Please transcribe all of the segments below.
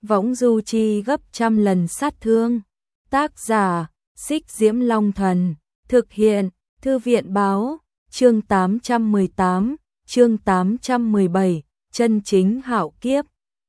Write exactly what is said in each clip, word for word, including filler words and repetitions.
võng du chi gấp trăm lần sát thương. Tác giả, Xích Diễm Long Thần, thực hiện, Thư viện báo, chương tám trăm mười tám, chương tám trăm mười bảy, chân chính hạo kiếp.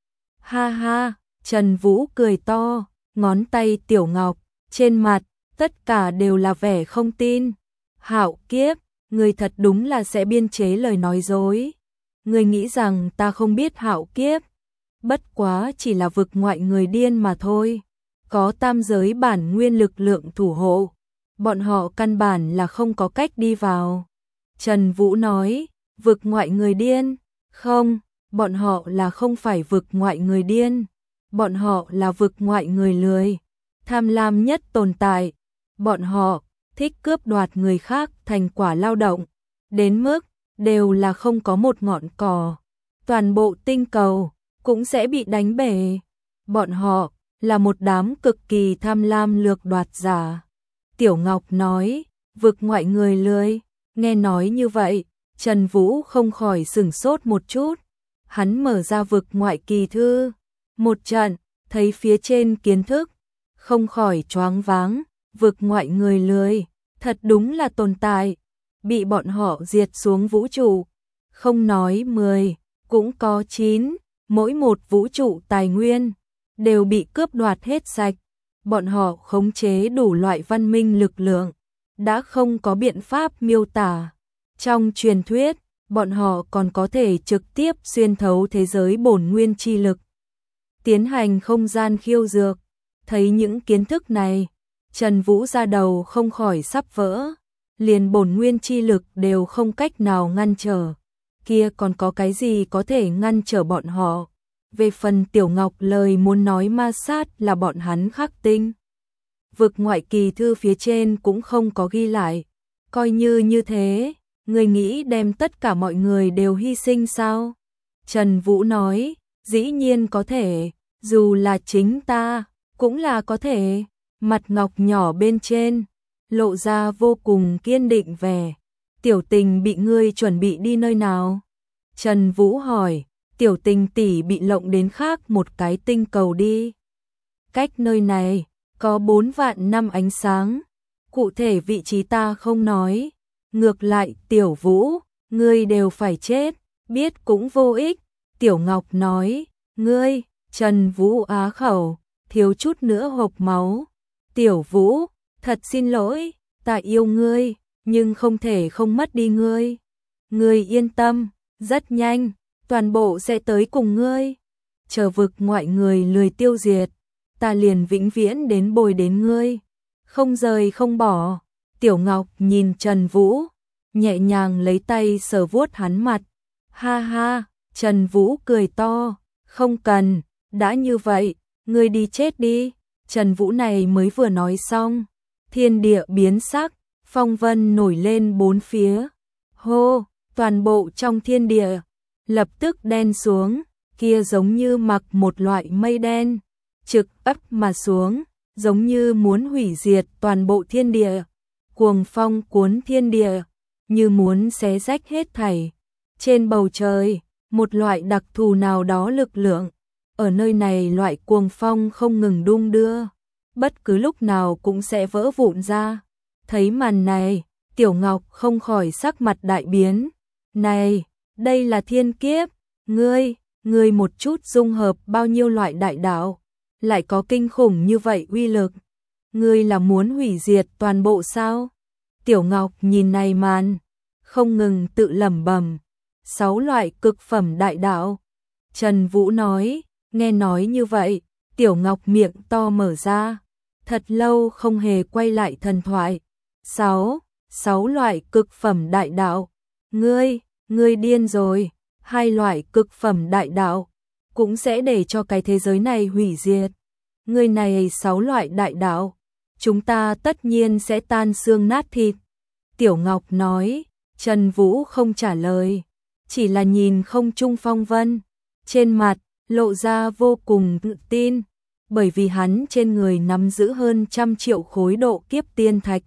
Ha ha, Trần Vũ cười to, ngón tay Tiểu Ngọc, trên mặt, tất cả đều là vẻ không tin. Hạo kiếp, người thật đúng là sẽ biên chế lời nói dối. Người nghĩ rằng ta không biết hạo kiếp, bất quá chỉ là vực ngoại người điên mà thôi. Có tam giới bản nguyên lực lượng thủ hộ, bọn họ căn bản là không có cách đi vào. Trần Vũ nói, vực ngoại người điên, không, bọn họ là không phải vực ngoại người điên, bọn họ là vực ngoại người lười, tham lam nhất tồn tại. Bọn họ thích cướp đoạt người khác thành quả lao động, đến mức đều là không có một ngọn cỏ, toàn bộ tinh cầu cũng sẽ bị đánh bể. Bọn họ là một đám cực kỳ tham lam lược đoạt giả. Tiểu Ngọc nói, vực ngoại người lười. Nghe nói như vậy, Trần Vũ không khỏi sửng sốt một chút. Hắn mở ra vực ngoại kỳ thư, một trận, thấy phía trên kiến thức, không khỏi choáng váng. Vực ngoại người lười, thật đúng là tồn tại, bị bọn họ diệt xuống vũ trụ. Không nói mười, cũng có chín, mỗi một vũ trụ tài nguyên đều bị cướp đoạt hết sạch. Bọn họ khống chế đủ loại văn minh lực lượng, đã không có biện pháp miêu tả. Trong truyền thuyết, bọn họ còn có thể trực tiếp xuyên thấu thế giới bổn nguyên chi lực, tiến hành không gian khiêu dược. Thấy những kiến thức này, Trần Vũ ra đầu không khỏi sắp vỡ, liền bổn nguyên chi lực đều không cách nào ngăn trở, kia còn có cái gì có thể ngăn trở bọn họ. Về phần Tiểu Ngọc lời muốn nói ma sát là bọn hắn khắc tinh, vực ngoại kỳ thư phía trên cũng không có ghi lại. Coi như như thế, người nghĩ đem tất cả mọi người đều hy sinh sao? Trần Vũ nói, dĩ nhiên có thể, dù là chính ta, cũng là có thể. Mặt ngọc nhỏ bên trên, lộ ra vô cùng kiên định vẻ. Tiểu Tình bị ngươi chuẩn bị đi nơi nào? Trần Vũ hỏi. Tiểu Tình tỷ bị lộng đến khác một cái tinh cầu đi. Cách nơi này, có bốn vạn năm ánh sáng. Cụ thể vị trí ta không nói. Ngược lại, Tiểu Vũ, ngươi đều phải chết, biết cũng vô ích. Tiểu Ngọc nói, ngươi, Trần Vũ á khẩu, thiếu chút nữa hộc máu. Tiểu Vũ, thật xin lỗi, ta yêu ngươi, nhưng không thể không mất đi ngươi. Ngươi yên tâm, rất nhanh, toàn bộ sẽ tới cùng ngươi. Chờ vực ngoại người lười tiêu diệt, ta liền vĩnh viễn đến bồi đến ngươi, không rời không bỏ. Tiểu Ngọc nhìn Trần Vũ, nhẹ nhàng lấy tay sờ vuốt hắn mặt. Ha ha, Trần Vũ cười to, không cần, đã như vậy, ngươi đi chết đi. Trần Vũ này mới vừa nói xong, thiên địa biến sắc, phong vân nổi lên bốn phía. Hô, toàn bộ trong thiên địa lập tức đen xuống, kia giống như mặc một loại mây đen, trực ấp mà xuống, giống như muốn hủy diệt toàn bộ thiên địa. Cuồng phong cuốn thiên địa, như muốn xé rách hết thảy. Trên bầu trời, một loại đặc thù nào đó lực lượng, ở nơi này loại cuồng phong không ngừng đung đưa, bất cứ lúc nào cũng sẽ vỡ vụn ra. Thấy màn này, Tiểu Ngọc không khỏi sắc mặt đại biến. Này, đây là thiên kiếp, ngươi, ngươi một chút dung hợp bao nhiêu loại đại đạo, lại có kinh khủng như vậy uy lực. Ngươi là muốn hủy diệt toàn bộ sao? Tiểu Ngọc nhìn này màn, không ngừng tự lẩm bẩm, sáu loại cực phẩm đại đạo. Trần Vũ nói, nghe nói như vậy, Tiểu Ngọc miệng to mở ra, thật lâu không hề quay lại thần thoại. Sáu, sáu loại cực phẩm đại đạo. Ngươi, ngươi điên rồi, hai loại cực phẩm đại đạo cũng sẽ để cho cái thế giới này hủy diệt. Ngươi này sáu loại đại đạo, chúng ta tất nhiên sẽ tan xương nát thịt. Tiểu Ngọc nói. Trần Vũ không trả lời, chỉ là nhìn không trung phong vân, trên mặt lộ ra vô cùng tự tin, bởi vì hắn trên người nắm giữ hơn trăm triệu khối độ kiếp tiên thạch.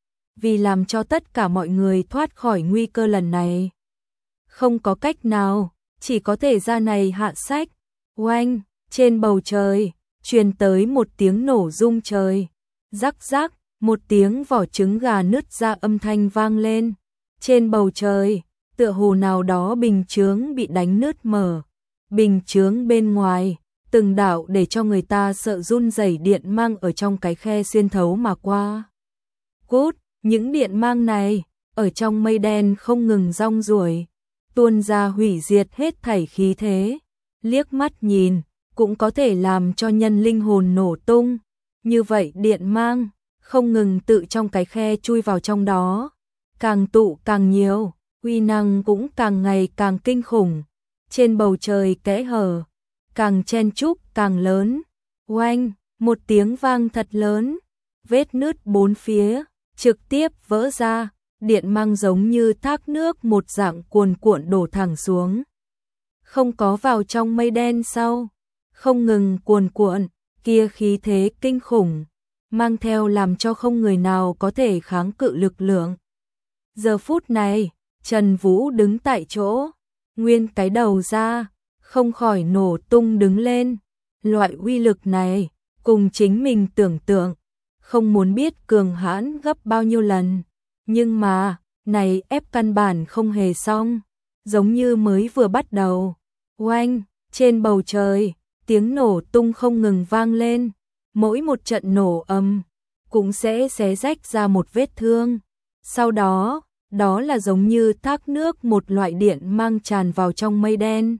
Vì làm cho tất cả mọi người thoát khỏi nguy cơ lần này, không có cách nào, chỉ có thể ra này hạ sách. Oanh, Trên bầu trời, truyền tới một tiếng nổ rung trời. Rắc rắc, một tiếng vỏ trứng gà nứt ra âm thanh vang lên. Trên bầu trời, tựa hồ nào đó bình chướng bị đánh nứt mở. Bình chướng bên ngoài, từng đạo để cho người ta sợ run rẩy điện mang ở trong cái khe xuyên thấu mà qua. Cút, những điện mang này, ở trong mây đen không ngừng rong ruổi, tuôn ra hủy diệt hết thảy khí thế. Liếc mắt nhìn, cũng có thể làm cho nhân linh hồn nổ tung. Như vậy điện mang, không ngừng tự trong cái khe chui vào trong đó. Càng tụ càng nhiều, uy năng cũng càng ngày càng kinh khủng. Trên bầu trời kẽ hở, càng chen chúc càng lớn. Oanh, một tiếng vang thật lớn, vết nứt bốn phía, trực tiếp vỡ ra, điện mang giống như thác nước một dạng cuồn cuộn đổ thẳng xuống. Không có vào trong mây đen sau, không ngừng cuồn cuộn, kia khí thế kinh khủng, mang theo làm cho không người nào có thể kháng cự lực lượng. Giờ phút này, Trần Vũ đứng tại chỗ, nguyên cái đầu ra, không khỏi nổ tung đứng lên. Loại uy lực này, cùng chính mình tưởng tượng, không muốn biết cường hãn gấp bao nhiêu lần. Nhưng mà, này ép căn bản không hề xong, giống như mới vừa bắt đầu. Oanh, trên bầu trời, tiếng nổ tung không ngừng vang lên, mỗi một trận nổ ầm cũng sẽ xé rách ra một vết thương. Sau đó, đó là giống như thác nước một loại điện mang tràn vào trong mây đen.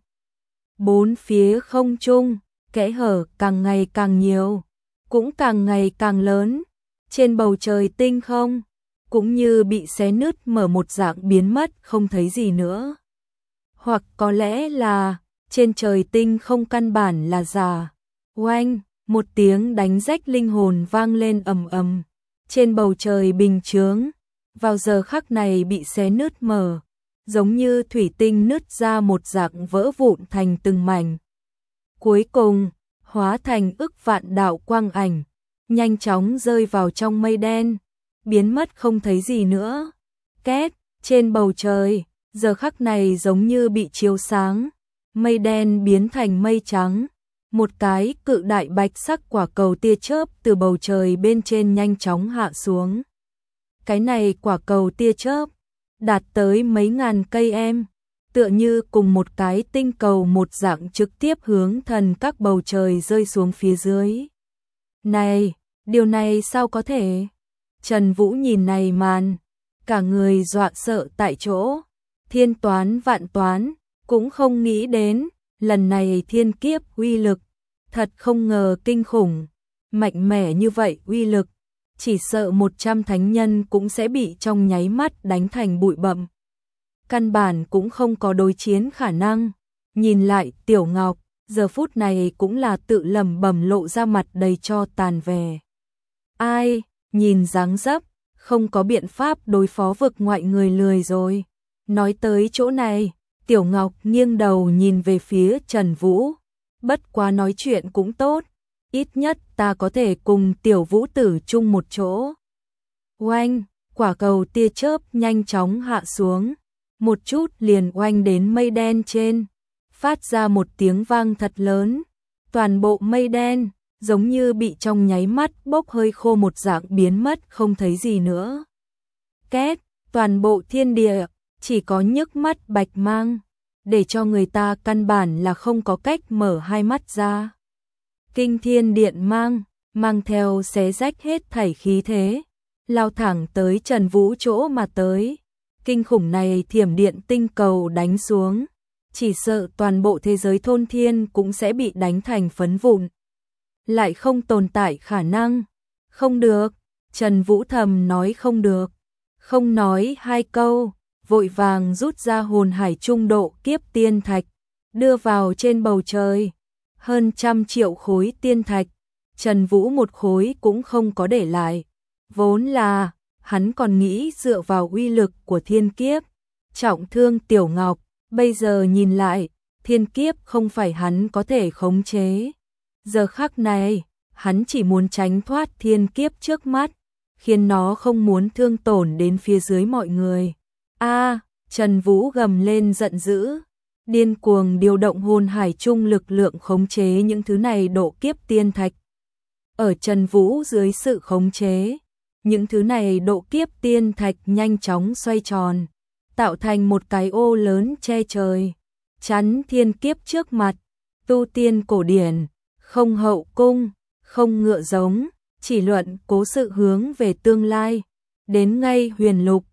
Bốn phía không trung, kẽ hở càng ngày càng nhiều, cũng càng ngày càng lớn. Trên bầu trời tinh không, cũng như bị xé nứt mở một dạng biến mất không thấy gì nữa. Hoặc có lẽ là, trên trời tinh không căn bản là giả. Oanh, một tiếng đánh rách linh hồn vang lên ầm ầm. Trên bầu trời bình chướng, vào giờ khắc này bị xé nứt mở, giống như thủy tinh nứt ra một dạng vỡ vụn thành từng mảnh. Cuối cùng, hóa thành ức vạn đạo quang ảnh, nhanh chóng rơi vào trong mây đen, biến mất không thấy gì nữa. Két, trên bầu trời, giờ khắc này giống như bị chiếu sáng, mây đen biến thành mây trắng. Một cái cự đại bạch sắc quả cầu tia chớp từ bầu trời bên trên nhanh chóng hạ xuống. Cái này quả cầu tia chớp, đạt tới mấy ngàn cây em, tựa như cùng một cái tinh cầu một dạng trực tiếp hướng thần các bầu trời rơi xuống phía dưới. Này, điều này sao có thể? Trần Vũ nhìn này màn, cả người dọa sợ tại chỗ. Thiên toán vạn toán, cũng không nghĩ đến, lần này thiên kiếp uy lực, thật không ngờ kinh khủng, mạnh mẽ như vậy uy lực, chỉ sợ một trăm thánh nhân cũng sẽ bị trong nháy mắt đánh thành bụi bặm. Căn bản cũng không có đối chiến khả năng. Nhìn lại Tiểu Ngọc, giờ phút này cũng là tự lẩm bẩm lộ ra mặt đầy cho tàn về. Ai, nhìn dáng dấp, không có biện pháp đối phó vực ngoại người lười rồi. Nói tới chỗ này, Tiểu Ngọc nghiêng đầu nhìn về phía Trần Vũ. Bất quá nói chuyện cũng tốt, ít nhất ta có thể cùng Tiểu Vũ tử chung một chỗ. Oanh, quả cầu tia chớp nhanh chóng hạ xuống, một chút liền oanh đến mây đen trên, phát ra một tiếng vang thật lớn. Toàn bộ mây đen, giống như bị trong nháy mắt bốc hơi khô một dạng biến mất không thấy gì nữa. Két, toàn bộ thiên địa, chỉ có nhức mắt bạch mang, để cho người ta căn bản là không có cách mở hai mắt ra. Kinh thiên điện mang, mang theo xé rách hết thảy khí thế, lao thẳng tới Trần Vũ chỗ mà tới. Kinh khủng này thiểm điện tinh cầu đánh xuống, chỉ sợ toàn bộ thế giới thôn thiên cũng sẽ bị đánh thành phấn vụn. Lại không tồn tại khả năng. Không được, Trần Vũ thầm nói không được. Không nói hai câu, vội vàng rút ra hồn hải trung độ kiếp tiên thạch, đưa vào trên bầu trời. Hơn trăm triệu khối tiên thạch, Trần Vũ một khối cũng không có để lại. Vốn là, hắn còn nghĩ dựa vào uy lực của thiên kiếp, trọng thương Tiểu Ngọc, bây giờ nhìn lại, thiên kiếp không phải hắn có thể khống chế. Giờ khắc này, hắn chỉ muốn tránh thoát thiên kiếp trước mắt, khiến nó không muốn thương tổn đến phía dưới mọi người. A, Trần Vũ gầm lên giận dữ, điên cuồng điều động hồn hải chung lực lượng khống chế những thứ này độ kiếp tiên thạch. Ở Trần Vũ dưới sự khống chế, những thứ này độ kiếp tiên thạch nhanh chóng xoay tròn, tạo thành một cái ô lớn che trời, chắn thiên kiếp trước mặt. Tu tiên cổ điển, không hậu cung, không ngựa giống, chỉ luận cố sự hướng về tương lai. Đến ngay huyền lục,